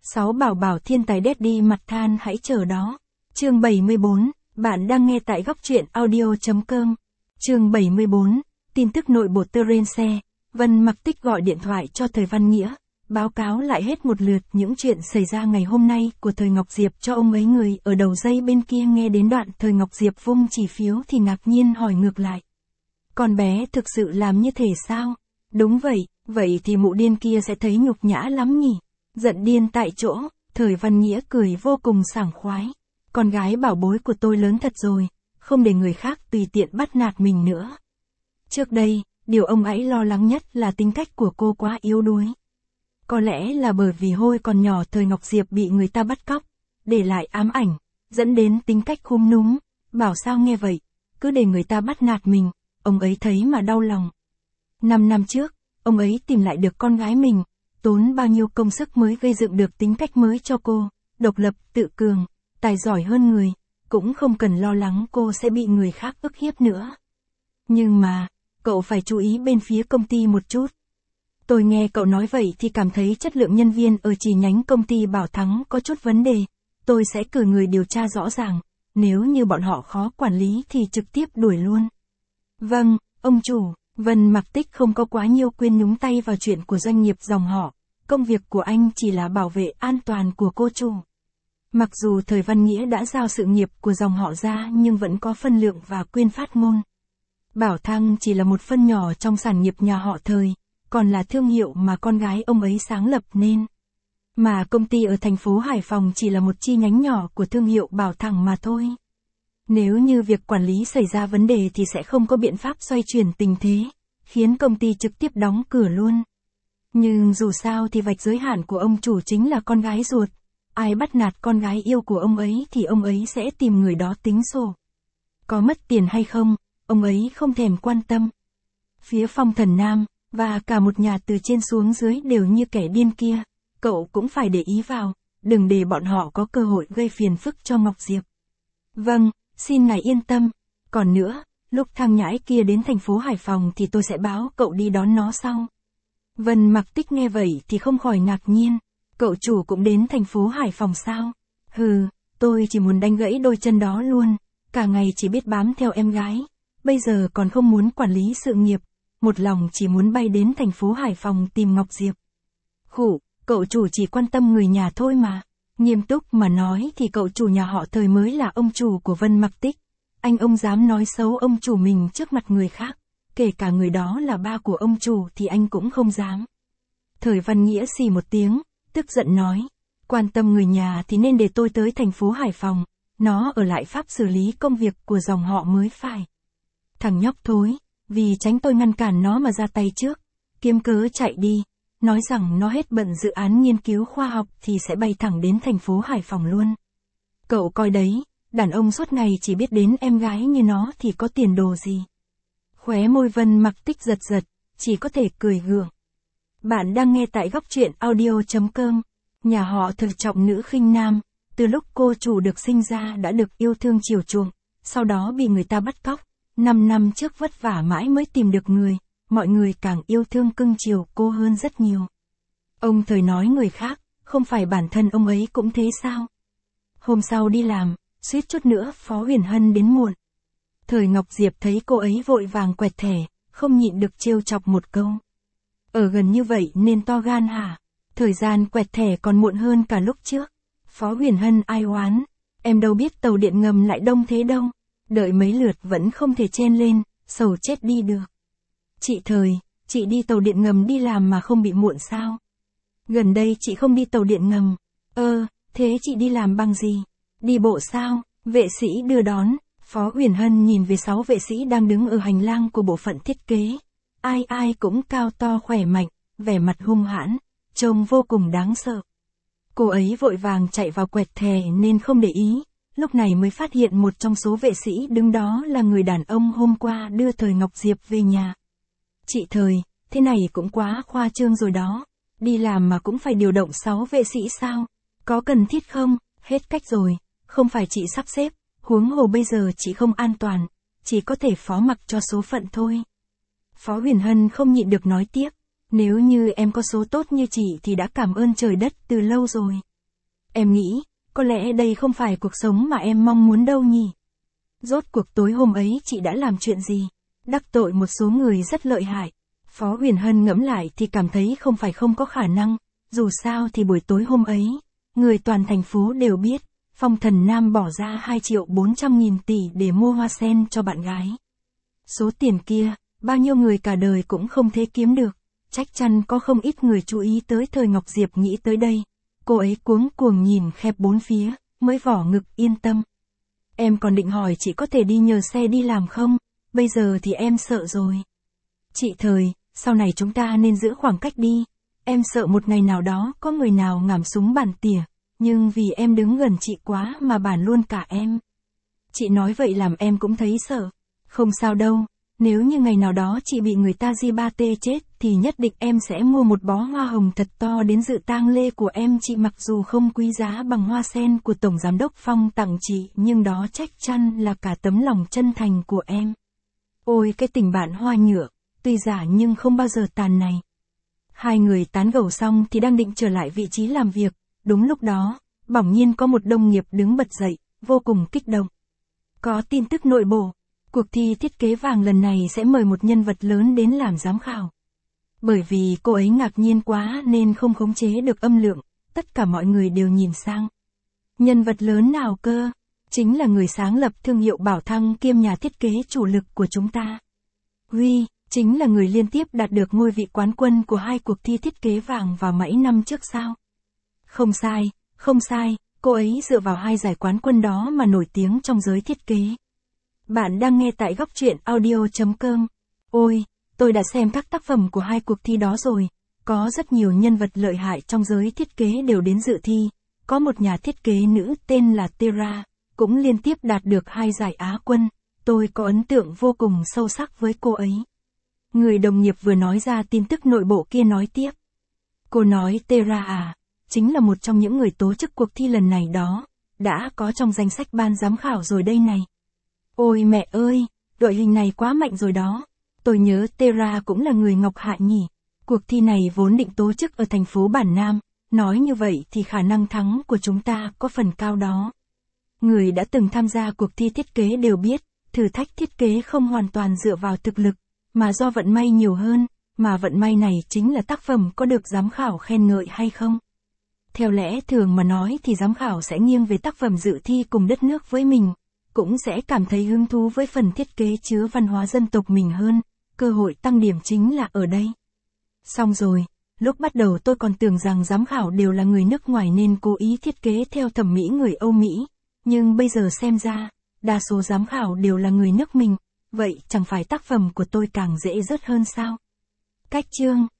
6 bảo bảo thiên tài daddy mặt than hãy chờ đó. Chương 74, bạn đang nghe tại góc truyện audio.com. Chương 74, tin tức nội bộ Terence, Vân Mặc Tích gọi điện thoại cho Thời Văn Nghĩa, báo cáo lại hết một lượt những chuyện xảy ra ngày hôm nay của Thời Ngọc Diệp cho ông ấy. Người ở đầu dây bên kia nghe đến đoạn Thời Ngọc Diệp vung chỉ phiếu thì ngạc nhiên hỏi ngược lại. Con bé thực sự làm như thế sao? Đúng vậy thì mụ điên kia sẽ thấy nhục nhã lắm nhỉ? Giận điên tại chỗ, Thời Văn Nghĩa cười vô cùng sảng khoái. Con gái bảo bối của tôi lớn thật rồi, không để người khác tùy tiện bắt nạt mình nữa. Trước đây, điều ông ấy lo lắng nhất là tính cách của cô quá yếu đuối. Có lẽ là bởi vì hồi còn nhỏ Thời Ngọc Diệp bị người ta bắt cóc, để lại ám ảnh, dẫn đến tính cách khúm núm. Bảo sao nghe vậy, cứ để người ta bắt nạt mình, ông ấy thấy mà đau lòng. 5 năm trước, ông ấy tìm lại được con gái mình, tốn bao nhiêu công sức mới gây dựng được tính cách mới cho cô, độc lập, tự cường, tài giỏi hơn người, cũng không cần lo lắng cô sẽ bị người khác ức hiếp nữa. Nhưng mà, cậu phải chú ý bên phía công ty một chút. Tôi nghe cậu nói vậy thì cảm thấy chất lượng nhân viên ở chi nhánh công ty Bảo Thắng có chút vấn đề. Tôi sẽ cử người điều tra rõ ràng, nếu như bọn họ khó quản lý thì trực tiếp đuổi luôn. Vâng, ông chủ. Vân Mặc Tích không có quá nhiều quyền nhúng tay vào chuyện của doanh nghiệp dòng họ. Công việc của anh chỉ là bảo vệ an toàn của cô chủ. Mặc dù Thời Văn Nghĩa đã giao sự nghiệp của dòng họ ra nhưng vẫn có phân lượng và quyền phát ngôn. Bảo Thăng chỉ là một phân nhỏ trong sản nghiệp nhà họ Thời, còn là thương hiệu mà con gái ông ấy sáng lập nên. Mà công ty ở thành phố Hải Phòng chỉ là một chi nhánh nhỏ của thương hiệu Bảo Thăng mà thôi. Nếu như việc quản lý xảy ra vấn đề thì sẽ không có biện pháp xoay chuyển tình thế, khiến công ty trực tiếp đóng cửa luôn. Nhưng dù sao thì vạch giới hạn của ông chủ chính là con gái ruột. Ai bắt nạt con gái yêu của ông ấy thì ông ấy sẽ tìm người đó tính sổ. Có mất tiền hay không, ông ấy không thèm quan tâm. Phía Phong Thần Nam, và cả một nhà từ trên xuống dưới đều như kẻ điên kia, cậu cũng phải để ý vào, đừng để bọn họ có cơ hội gây phiền phức cho Ngọc Diệp. Vâng, xin ngài yên tâm. Còn nữa, lúc thằng nhãi kia đến thành phố Hải Phòng thì tôi sẽ báo cậu đi đón nó sau. Vân Mặc Tích nghe vậy thì không khỏi ngạc nhiên. Cậu chủ cũng đến thành phố Hải Phòng sao? Hừ, tôi chỉ muốn đánh gãy đôi chân đó luôn. Cả ngày chỉ biết bám theo em gái. Bây giờ còn không muốn quản lý sự nghiệp. Một lòng chỉ muốn bay đến thành phố Hải Phòng tìm Ngọc Diệp. Khủ, cậu chủ chỉ quan tâm người nhà thôi mà. Nghiêm túc mà nói thì cậu chủ nhà họ Thời mới là ông chủ của Vân Mặc Tích. Ông dám nói xấu ông chủ mình trước mặt người khác. Kể cả người đó là ba của ông chủ thì anh cũng không dám. Thời Văn Nghĩa xì một tiếng, tức giận nói. Quan tâm người nhà thì nên để tôi tới thành phố Hải Phòng. Nó ở lại Pháp xử lý công việc của dòng họ mới phải. Thằng nhóc thối, vì tránh tôi ngăn cản nó mà ra tay trước. Kiếm cớ chạy đi. Nói rằng nó hết bận dự án nghiên cứu khoa học thì sẽ bay thẳng đến thành phố Hải Phòng luôn. Cậu coi đấy, đàn ông suốt ngày chỉ biết đến em gái như nó thì có tiền đồ gì. Khóe môi Vân Mặc Tích giật giật, chỉ có thể cười gượng. Bạn đang nghe tại góc truyện audio.com. Nhà họ thực trọng nữ khinh nam, từ lúc cô chủ được sinh ra đã được yêu thương chiều chuộng, sau đó bị người ta bắt cóc. 5 năm trước vất vả mãi mới tìm được người, mọi người càng yêu thương cưng chiều cô hơn rất nhiều. Ông Thời nói người khác, không phải bản thân ông ấy cũng thế sao? Hôm sau đi làm, suýt chút nữa Phó Huyền Hân đến muộn. Thời Ngọc Diệp thấy cô ấy vội vàng quẹt thẻ, không nhịn được trêu chọc một câu. Ở gần như vậy nên to gan hả? Thời gian quẹt thẻ còn muộn hơn cả lúc trước. Phó Huyền Hân ai oán, em đâu biết tàu điện ngầm lại đông thế đâu. Đợi mấy lượt vẫn không thể chen lên, sầu chết đi được. Chị Thời, chị đi tàu điện ngầm đi làm mà không bị muộn sao? Gần đây chị không đi tàu điện ngầm. Thế chị đi làm bằng gì? Đi bộ sao? Vệ sĩ đưa đón. Phó Huyền Hân nhìn về 6 vệ sĩ đang đứng ở hành lang của bộ phận thiết kế. Ai cũng cao to khỏe mạnh, vẻ mặt hung hãn, trông vô cùng đáng sợ. Cô ấy vội vàng chạy vào quẹt thẻ nên không để ý, lúc này mới phát hiện một trong số vệ sĩ đứng đó là người đàn ông hôm qua đưa Thời Ngọc Diệp về nhà. Chị Thời, thế này cũng quá khoa trương rồi đó, đi làm mà cũng phải điều động 6 vệ sĩ sao? Có cần thiết không? Hết cách rồi, không phải chị sắp xếp, huống hồ bây giờ chị không an toàn, chỉ có thể phó mặc cho số phận thôi. Phó Huyền Hân không nhịn được nói tiếp, nếu như em có số tốt như chị thì đã cảm ơn trời đất từ lâu rồi. Em nghĩ, có lẽ đây không phải cuộc sống mà em mong muốn đâu nhỉ. Rốt cuộc tối hôm ấy chị đã làm chuyện gì? Đắc tội một số người rất lợi hại. Phó Huyền Hân ngẫm lại thì cảm thấy không có khả năng. Dù sao thì buổi tối hôm ấy, người toàn thành phố đều biết, Phong Thần Nam bỏ ra 2.400.000 tỷ để mua hoa sen cho bạn gái. Số tiền kia, bao nhiêu người cả đời cũng không thể kiếm được. Chắc chắn có không ít người chú ý tới thời Ngọc Diệp nghĩ tới đây. Cô ấy cuống cuồng nhìn khép bốn phía, mới vỏ ngực yên tâm. Em còn định hỏi chị có thể đi nhờ xe đi làm không? Bây giờ thì em sợ rồi. Chị Thời, sau này chúng ta nên giữ khoảng cách đi. Em sợ một ngày nào đó có người nào ngảm súng bắn tỉa, nhưng vì em đứng gần chị quá mà bắn luôn cả em. Chị nói vậy làm em cũng thấy sợ. Không sao đâu, nếu như ngày nào đó chị bị người ta ba tê chết thì nhất định em sẽ mua một bó hoa hồng thật to đến dự tang lễ của em. Chị mặc dù không quý giá bằng hoa sen của Tổng Giám đốc Phong tặng chị, nhưng đó chắc chắn là cả tấm lòng chân thành của em. Ôi cái tình bạn hoa nhựa, tuy giả nhưng không bao giờ tàn này. Hai người tán gẫu xong thì đang định trở lại vị trí làm việc, đúng lúc đó, bỗng nhiên có một đồng nghiệp đứng bật dậy, vô cùng kích động. Có tin tức nội bộ, cuộc thi thiết kế vàng lần này sẽ mời một nhân vật lớn đến làm giám khảo. Bởi vì cô ấy ngạc nhiên quá nên không khống chế được âm lượng, tất cả mọi người đều nhìn sang. Nhân vật lớn nào cơ? Chính là người sáng lập thương hiệu Bảo Thăng kiêm nhà thiết kế chủ lực của chúng ta. Huy, chính là người liên tiếp đạt được ngôi vị quán quân của hai cuộc thi thiết kế vàng vào mấy năm trước sao? Không sai, cô ấy dựa vào hai giải quán quân đó mà nổi tiếng trong giới thiết kế. Bạn đang nghe tại góc truyện audio.com. Ôi, tôi đã xem các tác phẩm của hai cuộc thi đó rồi. Có rất nhiều nhân vật lợi hại trong giới thiết kế đều đến dự thi. Có một nhà thiết kế nữ tên là Tera, cũng liên tiếp đạt được hai giải Á quân. Tôi có ấn tượng vô cùng sâu sắc với cô ấy. Người đồng nghiệp vừa nói ra tin tức nội bộ kia nói tiếp. Cô nói Tera à, chính là một trong những người tố chức cuộc thi lần này đó. Đã có trong danh sách ban giám khảo rồi đây này. Ôi mẹ ơi, đội hình này quá mạnh rồi đó. Tôi nhớ Tera cũng là người Ngọc Hạ nhỉ. Cuộc thi này vốn định tố chức ở thành phố Bản Nam. Nói như vậy thì khả năng thắng của chúng ta có phần cao đó. Người đã từng tham gia cuộc thi thiết kế đều biết, thử thách thiết kế không hoàn toàn dựa vào thực lực, mà do vận may nhiều hơn, mà vận may này chính là tác phẩm có được giám khảo khen ngợi hay không. Theo lẽ thường mà nói thì giám khảo sẽ nghiêng về tác phẩm dự thi cùng đất nước với mình, cũng sẽ cảm thấy hứng thú với phần thiết kế chứa văn hóa dân tộc mình hơn, cơ hội tăng điểm chính là ở đây. Xong rồi, lúc bắt đầu tôi còn tưởng rằng giám khảo đều là người nước ngoài nên cố ý thiết kế theo thẩm mỹ người Âu Mỹ, nhưng bây giờ xem ra, đa số giám khảo đều là người nước mình, vậy chẳng phải tác phẩm của tôi càng dễ rớt hơn sao? Cách chương